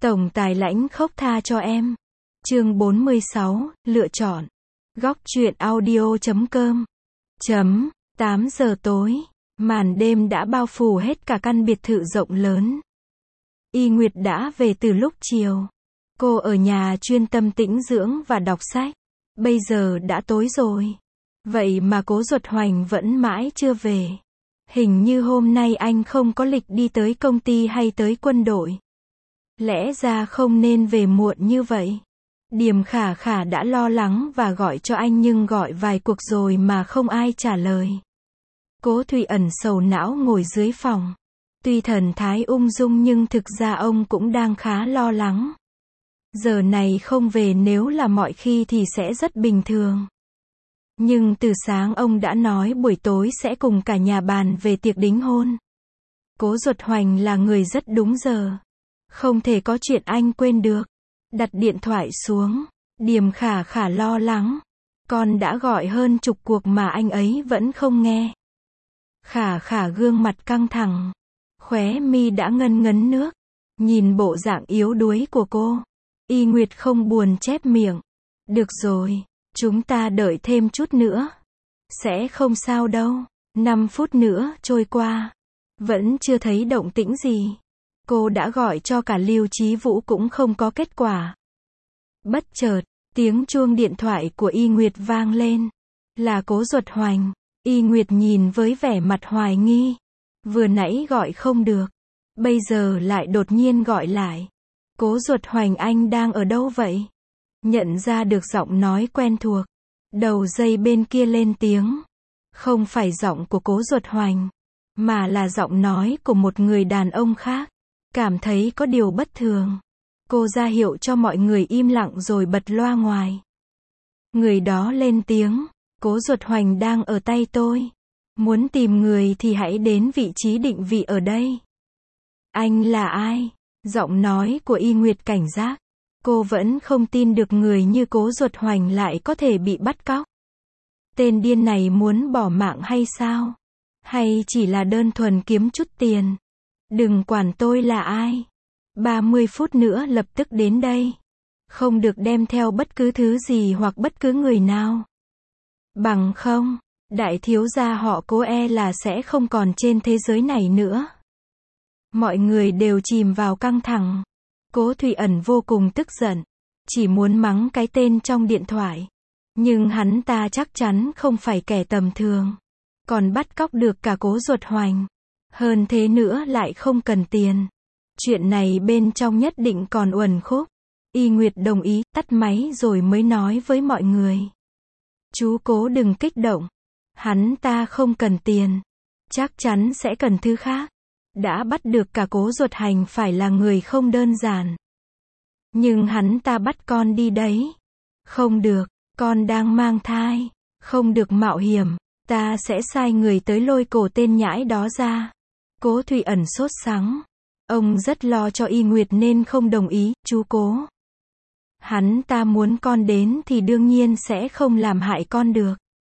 Tổng tài lãnh khốc tha cho em. Chương 46, lựa chọn. Góc truyện audio.com. 8 giờ tối, màn đêm đã bao phủ hết cả căn biệt thự rộng lớn. Y Nguyệt đã về từ lúc chiều. Cô ở nhà chuyên tâm tĩnh dưỡng và đọc sách. Bây giờ đã tối rồi. Vậy mà Cố Duật Hoành vẫn mãi chưa về. Hình như hôm nay anh không có lịch đi tới công ty hay tới quân đội. Lẽ ra không nên về muộn như vậy. Điềm Khả Khả đã lo lắng và gọi cho anh nhưng gọi vài cuộc rồi mà không ai trả lời. Cố Thụy Ẩn sầu não ngồi dưới phòng. Tuy thần thái ung dung nhưng thực ra ông cũng đang khá lo lắng. Giờ này không về nếu là mọi khi thì sẽ rất bình thường. Nhưng từ sáng ông đã nói buổi tối sẽ cùng cả nhà bàn về tiệc đính hôn. Cố Duật Hoành là người rất đúng giờ. Không thể có chuyện anh quên được. Đặt điện thoại xuống. Điềm Khả Khả lo lắng. Con đã gọi hơn chục cuộc mà anh ấy vẫn không nghe. Khả Khả gương mặt căng thẳng. Khóe mi đã ngân ngấn nước. Nhìn bộ dạng yếu đuối của cô. Y Nguyệt không buồn chép miệng. Được rồi, chúng ta đợi thêm chút nữa. Sẽ không sao đâu. 5 phút nữa trôi qua. Vẫn chưa thấy động tĩnh gì. Cô đã gọi cho cả Lưu Chí Vũ cũng không có kết quả. Bất chợt, tiếng chuông điện thoại của Y Nguyệt vang lên. Là Cố Duật Hoành. Y Nguyệt nhìn với vẻ mặt hoài nghi. Vừa nãy gọi không được. Bây giờ lại đột nhiên gọi lại. Cố Duật Hoành, anh đang ở đâu vậy? Nhận ra được giọng nói quen thuộc. Đầu dây bên kia lên tiếng. Không phải giọng của Cố Duật Hoành, mà là giọng nói của một người đàn ông khác. Cảm thấy có điều bất thường. Cô ra hiệu cho mọi người im lặng rồi bật loa ngoài. Người đó lên tiếng. Cố Duật Hoành đang ở tay tôi. Muốn tìm người thì hãy đến vị trí định vị ở đây. Anh là ai? Giọng nói của Y Nguyệt cảnh giác. Cô vẫn không tin được người như Cố Duật Hoành lại có thể bị bắt cóc. Tên điên này muốn bỏ mạng hay sao? Hay chỉ là đơn thuần kiếm chút tiền? Đừng quản tôi là ai. 30 phút nữa lập tức đến đây. Không được đem theo bất cứ thứ gì hoặc bất cứ người nào. Bằng không, đại thiếu gia họ Cố là sẽ không còn trên thế giới này nữa. Mọi người đều chìm vào căng thẳng. Cố Thụy Ẩn vô cùng tức giận. Chỉ muốn mắng cái tên trong điện thoại. Nhưng hắn ta chắc chắn không phải kẻ tầm thường. Còn bắt cóc được cả Cố Duật Hoành. Hơn thế nữa lại không cần tiền. Chuyện này bên trong nhất định còn uẩn khúc. Y Nguyệt đồng ý, tắt máy rồi mới nói với mọi người. Chú Cố đừng kích động. Hắn ta không cần tiền. Chắc chắn sẽ cần thứ khác. Đã bắt được cả Cố Duật Hành phải là người không đơn giản. Nhưng hắn ta bắt con đi đấy. Không được, con đang mang thai. Không được mạo hiểm. Ta sẽ sai người tới lôi cổ tên nhãi đó ra. Cố Thụy Ẩn sốt sắng. Ông rất lo cho Y Nguyệt nên không đồng ý. Chú Cố. Hắn ta muốn con đến thì đương nhiên sẽ không làm hại con được.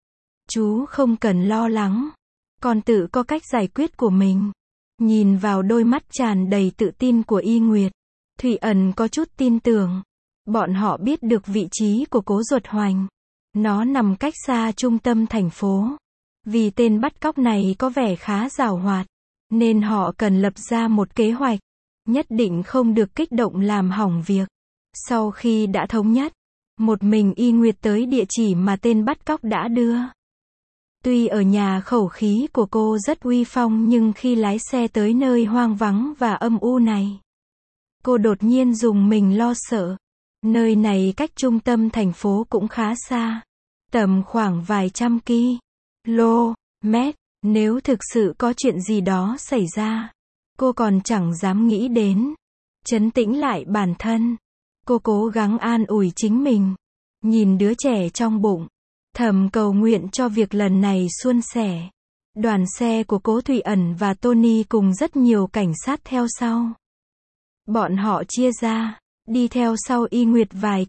Chú không cần lo lắng. Con tự có cách giải quyết của mình. Nhìn vào đôi mắt tràn đầy tự tin của Y Nguyệt, Thụy Ẩn có chút tin tưởng. Bọn họ biết được vị trí của Cố Duật Hoành. Nó nằm cách xa trung tâm thành phố. Vì tên bắt cóc này có vẻ khá giàu hoạt, nên họ cần lập ra một kế hoạch. Nhất định không được kích động làm hỏng việc. Sau khi đã thống nhất, một mình Y Nguyệt tới địa chỉ mà tên bắt cóc đã đưa. Tuy ở nhà khẩu khí của cô rất uy phong nhưng khi lái xe tới nơi hoang vắng và âm u này, cô đột nhiên rùng mình lo sợ. Nơi này cách trung tâm thành phố cũng khá xa. Tầm khoảng vài trăm km. Nếu thực sự có chuyện gì đó xảy ra, cô còn chẳng dám nghĩ đến. Trấn tĩnh lại bản thân. Cô cố gắng an ủi chính mình. Nhìn đứa trẻ trong bụng. Thầm cầu nguyện cho việc lần này suôn sẻ. Đoàn xe của Cố Thụy Ẩn và Tony cùng rất nhiều cảnh sát theo sau. Bọn họ chia ra, đi theo sau Y Nguyệt vài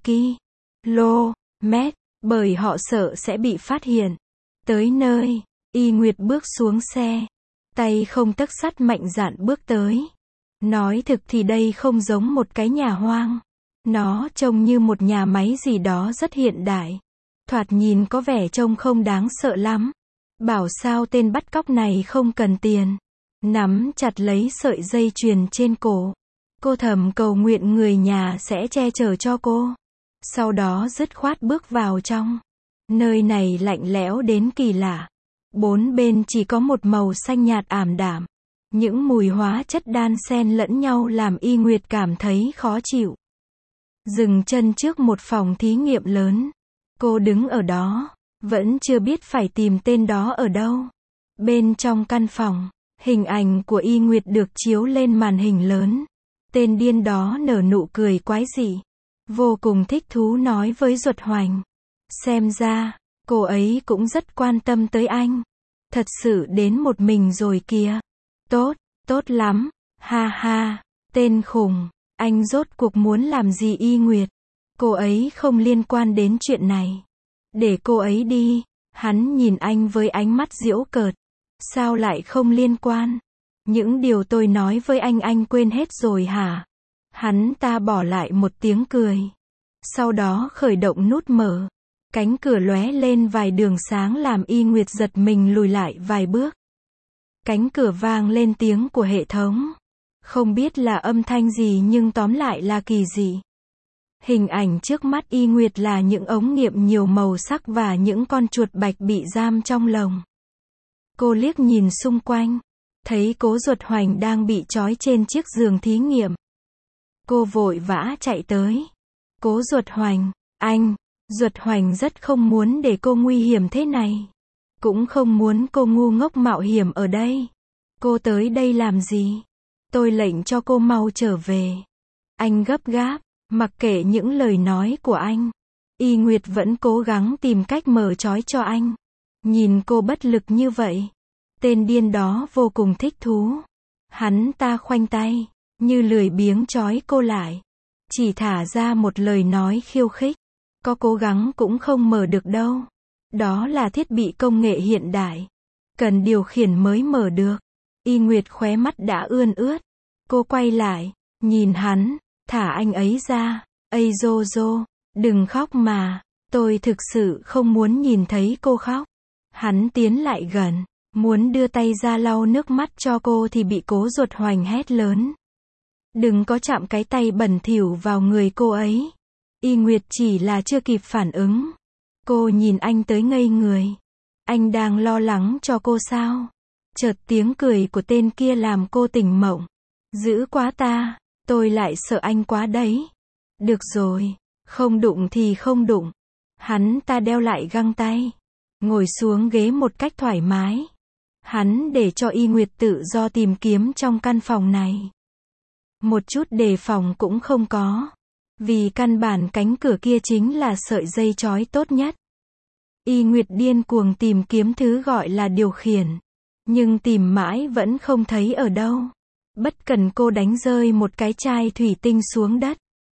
km, bởi họ sợ sẽ bị phát hiện. Tới nơi, Y Nguyệt bước xuống xe. Tay không tấc sắt mạnh dạn bước tới. Nói thực thì đây không giống một cái nhà hoang. Nó trông như một nhà máy gì đó rất hiện đại. Thoạt nhìn có vẻ trông không đáng sợ lắm. Bảo sao tên bắt cóc này không cần tiền. Nắm chặt lấy sợi dây chuyền trên cổ. Cô thầm cầu nguyện người nhà sẽ che chở cho cô. Sau đó dứt khoát bước vào trong. Nơi này lạnh lẽo đến kỳ lạ. Bốn bên chỉ có một màu xanh nhạt ảm đạm. Những mùi hóa chất đan xen lẫn nhau làm Y Nguyệt cảm thấy khó chịu. Dừng chân trước một phòng thí nghiệm lớn. Cô đứng ở đó, vẫn chưa biết phải tìm tên đó ở đâu. Bên trong căn phòng, hình ảnh của Y Nguyệt được chiếu lên màn hình lớn. Tên điên đó nở nụ cười quái dị. Vô cùng thích thú nói với Duật Hoành. Xem ra, cô ấy cũng rất quan tâm tới anh. Thật sự đến một mình rồi kìa. Tốt, tốt lắm. Ha ha, tên khùng. Anh rốt cuộc muốn làm gì Y Nguyệt? Cô ấy không liên quan đến chuyện này. Để cô ấy đi. Hắn nhìn anh với ánh mắt giễu cợt. Sao lại không liên quan? Những điều tôi nói với anh quên hết rồi hả? Hắn ta bỏ lại một tiếng cười. Sau đó khởi động nút mở. Cánh cửa lóe lên vài đường sáng làm Y Nguyệt giật mình lùi lại vài bước. Cánh cửa vang lên tiếng của hệ thống. Không biết là âm thanh gì nhưng tóm lại là kỳ dị. Hình ảnh trước mắt Y Nguyệt là những ống nghiệm nhiều màu sắc và những con chuột bạch bị giam trong lồng. Cô liếc nhìn xung quanh. Thấy Cố Duật Hoành đang bị trói trên chiếc giường thí nghiệm. Cô vội vã chạy tới. Cố Duật Hoành, anh. Duật Hoành rất không muốn để cô nguy hiểm thế này. Cũng không muốn cô ngu ngốc mạo hiểm ở đây. Cô tới đây làm gì? Tôi lệnh cho cô mau trở về. Anh gấp gáp, mặc kệ những lời nói của anh. Y Nguyệt vẫn cố gắng tìm cách mở trói cho anh. Nhìn cô bất lực như vậy. Tên điên đó vô cùng thích thú. Hắn ta khoanh tay, như lười biếng trói cô lại. Chỉ thả ra một lời nói khiêu khích. Có cố gắng cũng không mở được đâu. Đó là thiết bị công nghệ hiện đại. Cần điều khiển mới mở được. Y Nguyệt khóe mắt đã ươn ướt. Cô quay lại, nhìn hắn, thả anh ấy ra. Ây dô dô, đừng khóc mà. Tôi thực sự không muốn nhìn thấy cô khóc. Hắn tiến lại gần, muốn đưa tay ra lau nước mắt cho cô thì bị Cố Duật Hoành hét lớn. Đừng có chạm cái tay bẩn thỉu vào người cô ấy. Y Nguyệt chỉ là chưa kịp phản ứng. Cô nhìn anh tới ngây người. Anh đang lo lắng cho cô sao? Chợt tiếng cười của tên kia làm cô tỉnh mộng. Dữ quá ta, tôi lại sợ anh quá đấy. Được rồi, không đụng thì không đụng. Hắn ta đeo lại găng tay. Ngồi xuống ghế một cách thoải mái. Hắn để cho Y Nguyệt tự do tìm kiếm trong căn phòng này. Một chút đề phòng cũng không có. Vì căn bản cánh cửa kia chính là sợi dây trói tốt nhất. Y Nguyệt điên cuồng tìm kiếm thứ gọi là điều khiển. Nhưng tìm mãi vẫn không thấy ở đâu. Bất cần cô đánh rơi một cái chai thủy tinh xuống đất.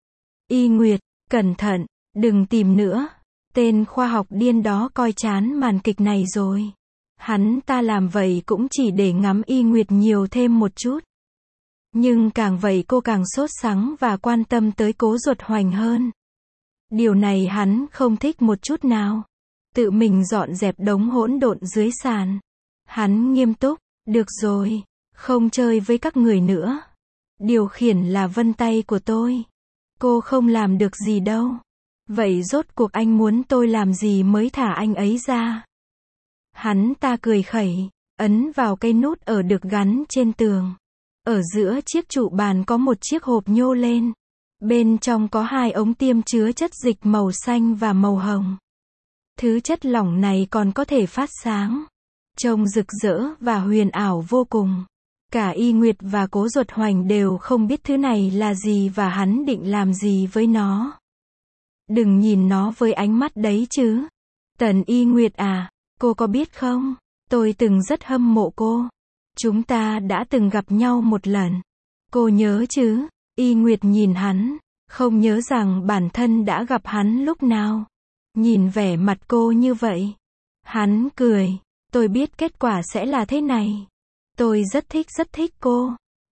Y Nguyệt, cẩn thận, đừng tìm nữa. Tên khoa học điên đó coi chán màn kịch này rồi. Hắn ta làm vậy cũng chỉ để ngắm Y Nguyệt nhiều thêm một chút. Nhưng càng vậy cô càng sốt sắng và quan tâm tới Cố Duật Hoành hơn. Điều này hắn không thích một chút nào. Tự mình dọn dẹp đống hỗn độn dưới sàn. Hắn nghiêm túc, được rồi, không chơi với các người nữa. Điều khiển là vân tay của tôi. Cô không làm được gì đâu. Vậy rốt cuộc anh muốn tôi làm gì mới thả anh ấy ra? Hắn ta cười khẩy, ấn vào cây nút ở được gắn trên tường. Ở giữa chiếc trụ bàn có một chiếc hộp nhô lên. Bên trong có hai ống tiêm chứa chất dịch màu xanh và màu hồng. Thứ chất lỏng này còn có thể phát sáng. Trông rực rỡ và huyền ảo vô cùng. Cả Y Nguyệt và Cố Duật Hoành đều không biết thứ này là gì và hắn định làm gì với nó. Đừng nhìn nó với ánh mắt đấy chứ. Tần Y Nguyệt à, cô có biết không? Tôi từng rất hâm mộ cô. Chúng ta đã từng gặp nhau một lần. Cô nhớ chứ? Y Nguyệt nhìn hắn, không nhớ rằng bản thân đã gặp hắn lúc nào. Nhìn vẻ mặt cô như vậy. Hắn cười. Tôi biết kết quả sẽ là thế này. Tôi rất thích cô.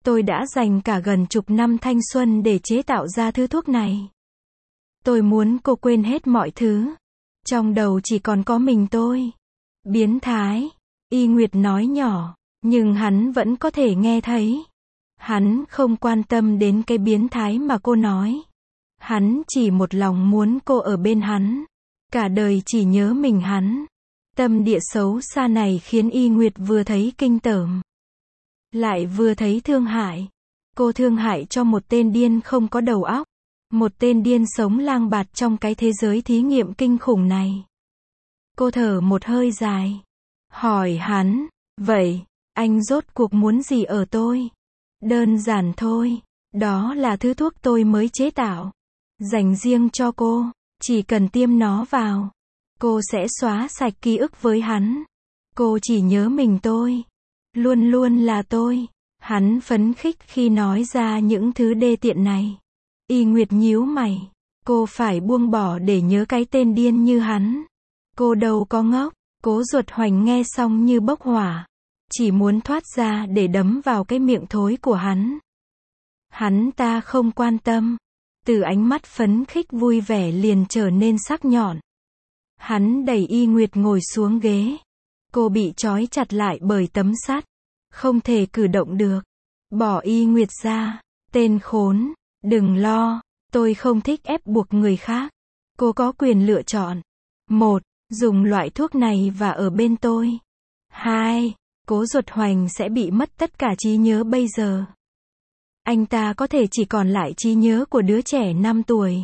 Tôi đã dành cả gần chục năm thanh xuân để chế tạo ra thứ thuốc này. Tôi muốn cô quên hết mọi thứ. Trong đầu chỉ còn có mình tôi. Biến thái. Y Nguyệt nói nhỏ, nhưng hắn vẫn có thể nghe thấy. Hắn không quan tâm đến cái biến thái mà cô nói. Hắn chỉ một lòng muốn cô ở bên hắn. Cả đời chỉ nhớ mình hắn. Tâm địa xấu xa này khiến Y Nguyệt vừa thấy kinh tởm, lại vừa thấy thương hại. Cô thương hại cho một tên điên không có đầu óc. Một tên điên sống lang bạt trong cái thế giới thí nghiệm kinh khủng này. Cô thở một hơi dài. Hỏi hắn, vậy, anh rốt cuộc muốn gì ở tôi? Đơn giản thôi. Đó là thứ thuốc tôi mới chế tạo. Dành riêng cho cô. Chỉ cần tiêm nó vào. Cô sẽ xóa sạch ký ức với hắn. Cô chỉ nhớ mình tôi. Luôn luôn là tôi. Hắn phấn khích khi nói ra những thứ đê tiện này. Y Nguyệt nhíu mày. Cô phải buông bỏ để nhớ cái tên điên như hắn. Cô đâu có ngốc. Cố Duật Hoành nghe xong như bốc hỏa. Chỉ muốn thoát ra để đấm vào cái miệng thối của hắn. Hắn ta không quan tâm. Từ ánh mắt phấn khích vui vẻ liền trở nên sắc nhọn. Hắn đẩy Y Nguyệt ngồi xuống ghế. Cô bị trói chặt lại bởi tấm sắt. Không thể cử động được. Bỏ Y Nguyệt ra. Tên khốn. Đừng lo. Tôi không thích ép buộc người khác. Cô có quyền lựa chọn. 1. Dùng loại thuốc này và ở bên tôi. 2. Cố Duật Hoành sẽ bị mất tất cả trí nhớ bây giờ. Anh ta có thể chỉ còn lại trí nhớ của đứa trẻ 5 tuổi.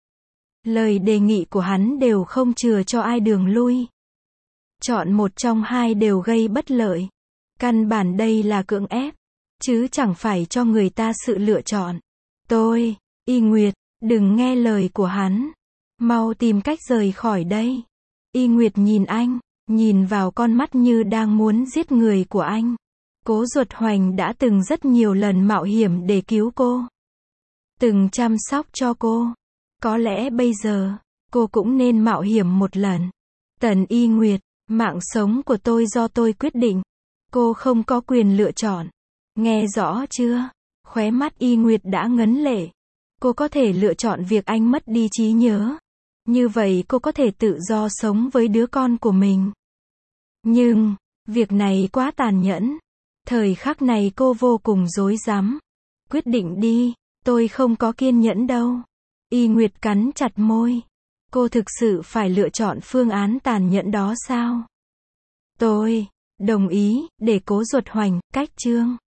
Lời đề nghị của hắn đều không chừa cho ai đường lui. Chọn một trong hai đều gây bất lợi. Căn bản đây là cưỡng ép, chứ chẳng phải cho người ta sự lựa chọn. Tôi, Y Nguyệt, đừng nghe lời của hắn. Mau tìm cách rời khỏi đây. Y Nguyệt nhìn anh, nhìn vào con mắt như đang muốn giết người của anh. Cố Duật Hoành đã từng rất nhiều lần mạo hiểm để cứu cô. Từng chăm sóc cho cô. Có lẽ bây giờ, cô cũng nên mạo hiểm một lần. Tần Y Nguyệt, mạng sống của tôi do tôi quyết định. Cô không có quyền lựa chọn. Nghe rõ chưa? Khóe mắt Y Nguyệt đã ngấn lệ. Cô có thể lựa chọn việc anh mất đi trí nhớ. Như vậy cô có thể tự do sống với đứa con của mình. Nhưng, việc này quá tàn nhẫn. Thời khắc này cô vô cùng rối rắm. Quyết định đi, tôi không có kiên nhẫn đâu. Y Nguyệt cắn chặt môi. Cô thực sự phải lựa chọn phương án tàn nhẫn đó sao? Tôi đồng ý để Cố Duật Hoành cách chương.